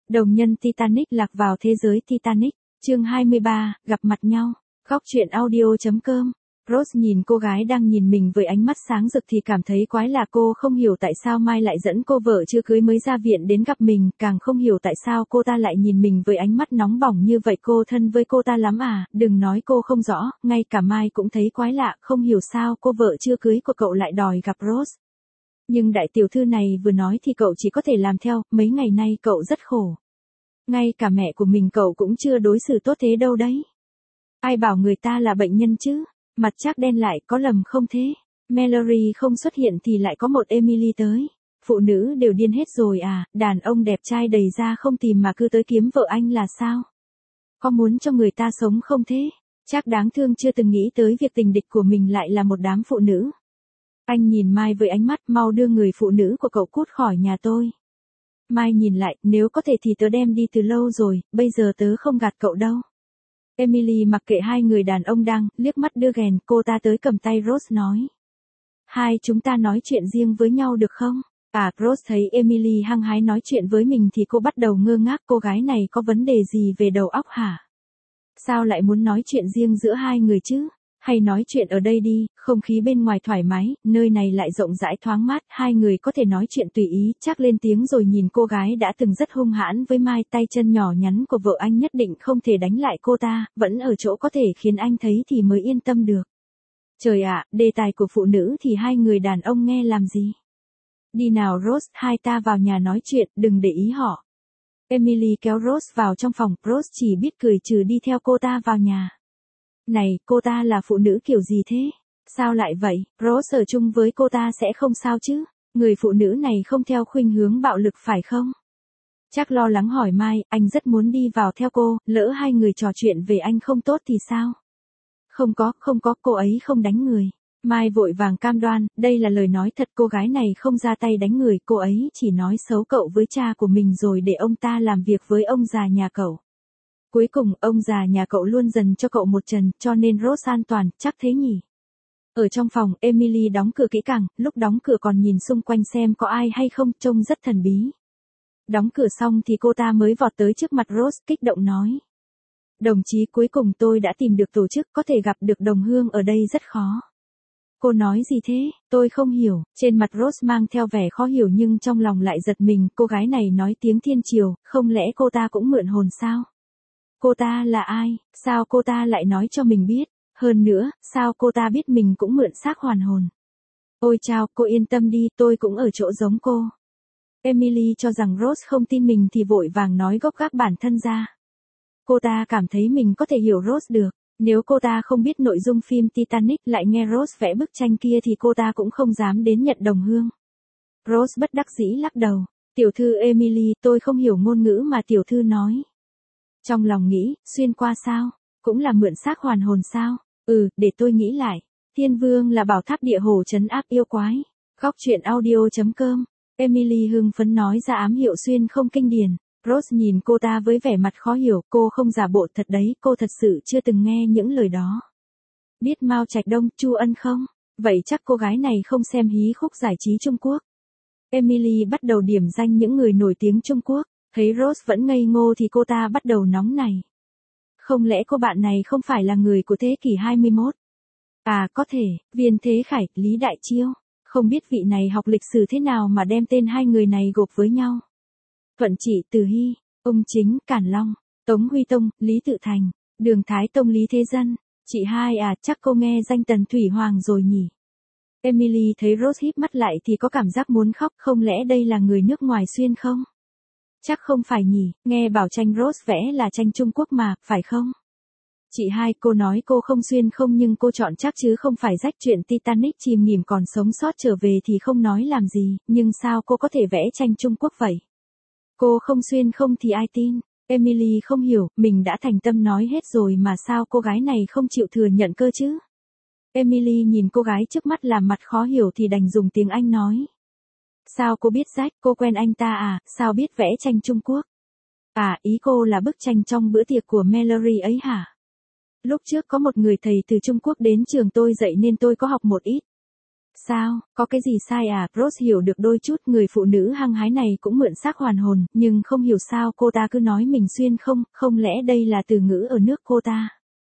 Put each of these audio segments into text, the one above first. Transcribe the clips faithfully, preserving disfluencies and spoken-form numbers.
Đồng nhân Titanic lạc vào thế giới Titanic. Chương hai mươi ba, gặp mặt nhau. Góc truyện audio chấm com. Rose nhìn cô gái đang nhìn mình với ánh mắt sáng rực thì cảm thấy quái lạ, cô không hiểu tại sao Mai lại dẫn cô vợ chưa cưới mới ra viện đến gặp mình, càng không hiểu tại sao cô ta lại nhìn mình với ánh mắt nóng bỏng như vậy. Cô thân với cô ta lắm à? Đừng nói cô không rõ, ngay cả Mai cũng thấy quái lạ, không hiểu sao cô vợ chưa cưới của cậu lại đòi gặp Rose. Nhưng đại tiểu thư này vừa nói thì cậu chỉ có thể làm theo, mấy ngày nay cậu rất khổ. Ngay cả mẹ của mình cậu cũng chưa đối xử tốt thế đâu đấy. Ai bảo người ta là bệnh nhân chứ? Mặt chắc đen lại, có lầm không thế? Mallory không xuất hiện thì lại có một Emily tới. Phụ nữ đều điên hết rồi à? Đàn ông đẹp trai đầy ra không tìm mà cứ tới kiếm vợ anh là sao? Có muốn cho người ta sống không thế? Chắc đáng thương chưa từng nghĩ tới việc tình địch của mình lại là một đám phụ nữ. Anh nhìn Mai với ánh mắt, mau đưa người phụ nữ của cậu cút khỏi nhà tôi. Mai nhìn lại, nếu có thể thì tớ đem đi từ lâu rồi, bây giờ tớ không gạt cậu đâu. Emily mặc kệ hai người đàn ông đang liếc mắt đưa ghèn, cô ta tới cầm tay Rose nói. Hai chúng ta nói chuyện riêng với nhau được không? À, Rose thấy Emily hăng hái nói chuyện với mình thì cô bắt đầu ngơ ngác, cô gái này có vấn đề gì về đầu óc hả? Sao lại muốn nói chuyện riêng giữa hai người chứ? Hay nói chuyện ở đây đi, không khí bên ngoài thoải mái, nơi này lại rộng rãi thoáng mát, hai người có thể nói chuyện tùy ý. Chắc lên tiếng rồi nhìn cô gái đã từng rất hung hãn với Mai, tay chân nhỏ nhắn của vợ anh nhất định không thể đánh lại cô ta, vẫn ở chỗ có thể khiến anh thấy thì mới yên tâm được. Trời ạ, đề tài của phụ nữ thì hai người đàn ông nghe làm gì? Đi nào Rose, hai ta vào nhà nói chuyện, đừng để ý họ. Emily kéo Rose vào trong phòng, Rose chỉ biết cười trừ đi theo cô ta vào nhà. Này, cô ta là phụ nữ kiểu gì thế? Sao lại vậy? Rose ở chung với cô ta sẽ không sao chứ? Người phụ nữ này không theo khuynh hướng bạo lực phải không? Chắc lo lắng hỏi Mai, anh rất muốn đi vào theo cô, lỡ hai người trò chuyện về anh không tốt thì sao? Không có, không có, cô ấy không đánh người. Mai vội vàng cam đoan, đây là lời nói thật, cô gái này không ra tay đánh người, cô ấy chỉ nói xấu cậu với cha của mình rồi để ông ta làm việc với ông già nhà cậu. Cuối cùng, ông già nhà cậu luôn dần cho cậu một trần, cho nên Rose an toàn, chắc thế nhỉ? Ở trong phòng, Emily đóng cửa kỹ càng, lúc đóng cửa còn nhìn xung quanh xem có ai hay không, trông rất thần bí. Đóng cửa xong thì cô ta mới vọt tới trước mặt Rose, kích động nói. Đồng chí, cuối cùng tôi đã tìm được tổ chức, có thể gặp được đồng hương ở đây rất khó. Cô nói gì thế? Tôi không hiểu. Trên mặt Rose mang theo vẻ khó hiểu nhưng trong lòng lại giật mình, cô gái này nói tiếng thiên triều, không lẽ cô ta cũng mượn hồn sao? Cô ta là ai? Sao cô ta lại nói cho mình biết? Hơn nữa, sao cô ta biết mình cũng mượn xác hoàn hồn? Ôi chao, cô yên tâm đi, tôi cũng ở chỗ giống cô. Emily cho rằng Rose không tin mình thì vội vàng nói gốc gác bản thân ra. Cô ta cảm thấy mình có thể hiểu Rose được. Nếu cô ta không biết nội dung phim Titanic lại nghe Rose vẽ bức tranh kia thì cô ta cũng không dám đến nhận đồng hương. Rose bất đắc dĩ lắc đầu. Tiểu thư Emily, tôi không hiểu ngôn ngữ mà tiểu thư nói. Trong lòng nghĩ, xuyên qua sao? Cũng là mượn xác hoàn hồn sao? Ừ, để tôi nghĩ lại. Thiên vương là bảo tháp địa hồ trấn áp yêu quái. Góc truyện audio chấm com. Emily hưng phấn nói ra ám hiệu xuyên không kinh điển. Rose nhìn cô ta với vẻ mặt khó hiểu, cô không giả bộ thật đấy, cô thật sự chưa từng nghe những lời đó. Biết Mao Trạch Đông, Chu Ân không? Vậy chắc cô gái này không xem hí khúc giải trí Trung Quốc. Emily bắt đầu điểm danh những người nổi tiếng Trung Quốc. Thấy Rose vẫn ngây ngô thì cô ta bắt đầu nóng này. Không lẽ cô bạn này không phải là người của thế kỷ hai mươi mốt? À, có thể, Viên Thế Khải, Lý Đại Chiêu. Không biết vị này học lịch sử thế nào mà đem tên hai người này gộp với nhau. Thuận Trị, Từ Hy, Ông Chính, Cản Long, Tống Huy Tông, Lý Tự Thành, Đường Thái Tông, Lý Thế Dân. Chị hai à, chắc cô nghe danh Tần Thủy Hoàng rồi nhỉ? Emily thấy Rose híp mắt lại thì có cảm giác muốn khóc, không lẽ đây là người nước ngoài xuyên không? Chắc không phải nhỉ, nghe bảo tranh Rose vẽ là tranh Trung Quốc mà, phải không? Chị hai, cô nói cô không xuyên không nhưng cô chọn chắc chứ không phải rách chuyện Titanic chìm nghỉm còn sống sót trở về thì không nói làm gì, nhưng sao cô có thể vẽ tranh Trung Quốc vậy? Cô không xuyên không thì ai tin? Emily không hiểu, mình đã thành tâm nói hết rồi mà sao cô gái này không chịu thừa nhận cơ chứ? Emily nhìn cô gái trước mắt làm mặt khó hiểu thì đành dùng tiếng Anh nói. Sao cô biết Jack, cô quen anh ta à, sao biết vẽ tranh Trung Quốc? À, ý cô là bức tranh trong bữa tiệc của Mallory ấy hả? Lúc trước có một người thầy từ Trung Quốc đến trường tôi dạy nên tôi có học một ít. Sao, có cái gì sai à? Rose hiểu được đôi chút, người phụ nữ hăng hái này cũng mượn xác hoàn hồn, nhưng không hiểu sao cô ta cứ nói mình xuyên không, không lẽ đây là từ ngữ ở nước cô ta.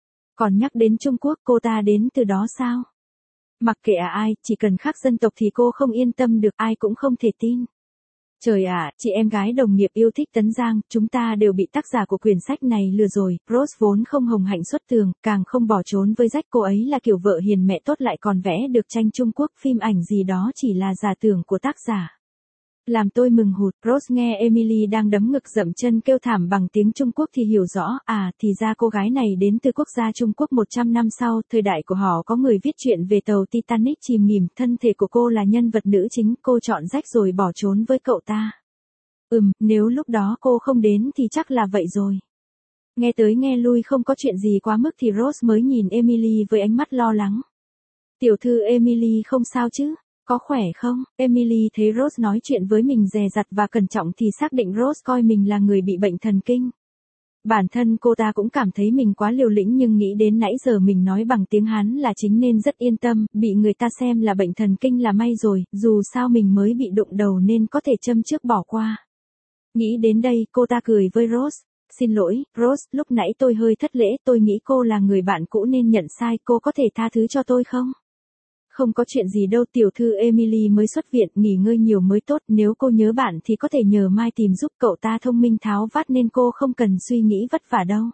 Còn nhắc đến Trung Quốc, cô ta đến từ đó sao? Mặc kệ à ai, chỉ cần khác dân tộc thì cô không yên tâm được, ai cũng không thể tin. Trời ạ, chị em gái đồng nghiệp yêu thích Tấn Giang, chúng ta đều bị tác giả của quyển sách này lừa rồi. Rose vốn không hồng hạnh xuất tường, càng không bỏ trốn với Jack, cô ấy là kiểu vợ hiền mẹ tốt lại còn vẽ được tranh Trung Quốc, phim ảnh gì đó chỉ là giả tưởng của tác giả. Làm tôi mừng hụt. Rose nghe Emily đang đấm ngực dậm chân kêu thảm bằng tiếng Trung Quốc thì hiểu rõ, à, thì ra cô gái này đến từ quốc gia Trung Quốc một trăm năm sau, thời đại của họ có người viết chuyện về tàu Titanic chìm nghỉm, thân thể của cô là nhân vật nữ chính, cô chọn Jack rồi bỏ trốn với cậu ta. Ừm, nếu lúc đó cô không đến thì chắc là vậy rồi. Nghe tới nghe lui không có chuyện gì quá mức thì Rose mới nhìn Emily với ánh mắt lo lắng. Tiểu thư Emily không sao chứ? Có khỏe không? Emily thấy Rose nói chuyện với mình dè dặt và cẩn trọng thì xác định Rose coi mình là người bị bệnh thần kinh. Bản thân cô ta cũng cảm thấy mình quá liều lĩnh nhưng nghĩ đến nãy giờ mình nói bằng tiếng Hán là chính nên rất yên tâm, bị người ta xem là bệnh thần kinh là may rồi, dù sao mình mới bị đụng đầu nên có thể châm trước bỏ qua. Nghĩ đến đây, cô ta cười với Rose. Xin lỗi, Rose, lúc nãy tôi hơi thất lễ, tôi nghĩ cô là người bạn cũ nên nhận sai, cô có thể tha thứ cho tôi không? Không có chuyện gì đâu, tiểu thư Emily mới xuất viện, nghỉ ngơi nhiều mới tốt, nếu cô nhớ bạn thì có thể nhờ Mai tìm giúp, cậu ta thông minh tháo vát nên cô không cần suy nghĩ vất vả đâu.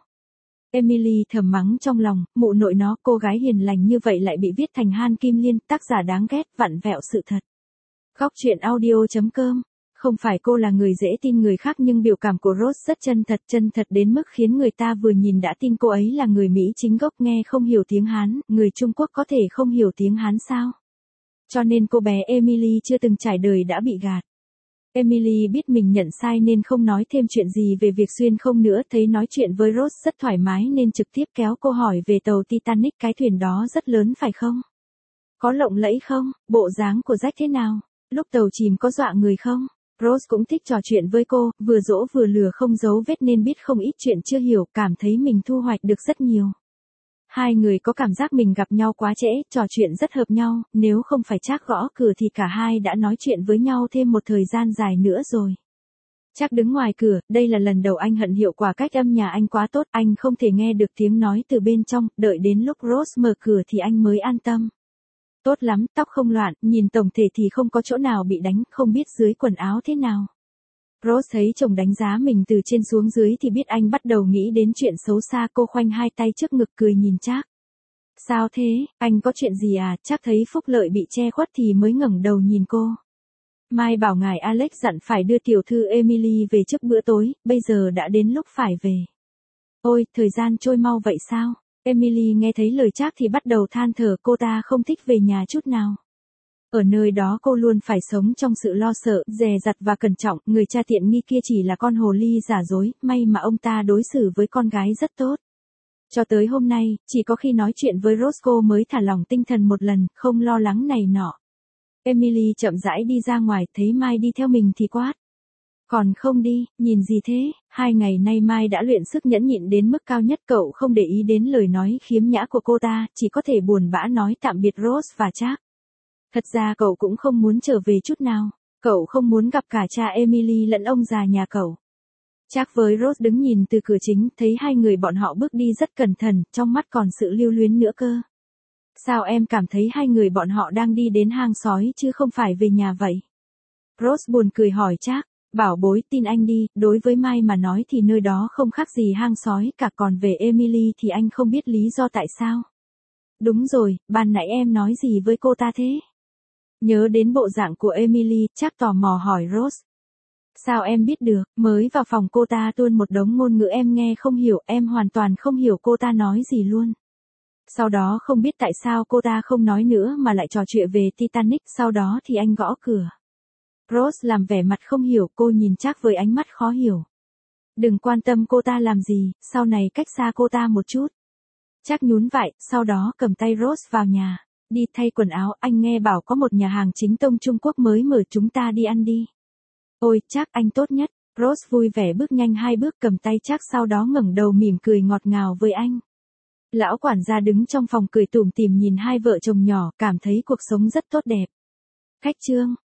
Emily thầm mắng trong lòng, mụ nội nó, cô gái hiền lành như vậy lại bị viết thành Han Kim Liên, tác giả đáng ghét, vặn vẹo sự thật. Góc truyện audio chấm com. Không phải cô là người dễ tin người khác nhưng biểu cảm của Rose rất chân thật, chân thật đến mức khiến người ta vừa nhìn đã tin cô ấy là người Mỹ chính gốc, nghe không hiểu tiếng Hán, người Trung Quốc có thể không hiểu tiếng Hán sao? Cho nên cô bé Emily chưa từng trải đời đã bị gạt. Emily biết mình nhận sai nên không nói thêm chuyện gì về việc xuyên không nữa, thấy nói chuyện với Rose rất thoải mái nên trực tiếp kéo cô hỏi về tàu Titanic, cái thuyền đó rất lớn phải không? Có lộng lẫy không? Bộ dáng của Jack thế nào? Lúc tàu chìm có dọa người không? Rose cũng thích trò chuyện với cô, vừa dỗ vừa lừa không giấu vết nên biết không ít chuyện chưa hiểu, cảm thấy mình thu hoạch được rất nhiều. Hai người có cảm giác mình gặp nhau quá trễ, trò chuyện rất hợp nhau, nếu không phải Trác gõ cửa thì cả hai đã nói chuyện với nhau thêm một thời gian dài nữa rồi. Trác đứng ngoài cửa, đây là lần đầu anh hận hiệu quả cách âm nhà anh quá tốt, anh không thể nghe được tiếng nói từ bên trong, đợi đến lúc Rose mở cửa thì anh mới an tâm. Tốt lắm, tóc không loạn, nhìn tổng thể thì không có chỗ nào bị đánh, không biết dưới quần áo thế nào. Rose thấy chồng đánh giá mình từ trên xuống dưới thì biết anh bắt đầu nghĩ đến chuyện xấu xa, cô khoanh hai tay trước ngực cười nhìn Trác. Sao thế, anh có chuyện gì à? Trác thấy Phúc Lợi bị che khuất thì mới ngẩng đầu nhìn cô. Mai bảo ngài Alex dặn phải đưa tiểu thư Emily về trước bữa tối, bây giờ đã đến lúc phải về. Ôi, thời gian trôi mau vậy sao? Emily nghe thấy lời Trác thì bắt đầu than thở, cô ta không thích về nhà chút nào. Ở nơi đó cô luôn phải sống trong sự lo sợ, dè dặt và cẩn trọng, người cha tiện nghi kia chỉ là con hồ ly giả dối, may mà ông ta đối xử với con gái rất tốt. Cho tới hôm nay, chỉ có khi nói chuyện với Roscoe mới thả lỏng tinh thần một lần, không lo lắng này nọ. Emily chậm rãi đi ra ngoài, thấy Mai đi theo mình thì quát. Còn không đi, nhìn gì thế? Hai ngày nay Mai đã luyện sức nhẫn nhịn đến mức cao nhất, cậu không để ý đến lời nói khiếm nhã của cô ta, chỉ có thể buồn bã nói tạm biệt Rose và Trác. Thật ra cậu cũng không muốn trở về chút nào, cậu không muốn gặp cả cha Emily lẫn ông già nhà cậu. Trác với Rose đứng nhìn từ cửa chính, thấy hai người bọn họ bước đi rất cẩn thận, trong mắt còn sự lưu luyến nữa cơ. Sao em cảm thấy hai người bọn họ đang đi đến hang sói chứ không phải về nhà vậy? Rose buồn cười hỏi Trác. Bảo bối, tin anh đi, đối với Mai mà nói thì nơi đó không khác gì hang sói cả, còn về Emily thì anh không biết lý do tại sao. Đúng rồi, ban nãy em nói gì với cô ta thế? Nhớ đến bộ dạng của Emily, Trác tò mò hỏi Rose. Sao em biết được, mới vào phòng cô ta tuôn một đống ngôn ngữ em nghe không hiểu, em hoàn toàn không hiểu cô ta nói gì luôn. Sau đó không biết tại sao cô ta không nói nữa mà lại trò chuyện về Titanic, sau đó thì anh gõ cửa. Rose làm vẻ mặt không hiểu, cô nhìn Trác với ánh mắt khó hiểu. Đừng quan tâm cô ta làm gì, sau này cách xa cô ta một chút. Trác nhún vai, sau đó cầm tay Rose vào nhà. Đi thay quần áo, anh nghe bảo có một nhà hàng chính tông Trung Quốc mới mở, chúng ta đi ăn đi. Ôi, Trác anh tốt nhất. Rose vui vẻ bước nhanh hai bước cầm tay Trác, sau đó ngẩng đầu mỉm cười ngọt ngào với anh. Lão quản gia đứng trong phòng cười tủm tỉm nhìn hai vợ chồng nhỏ, cảm thấy cuộc sống rất tốt đẹp. Khách Trương,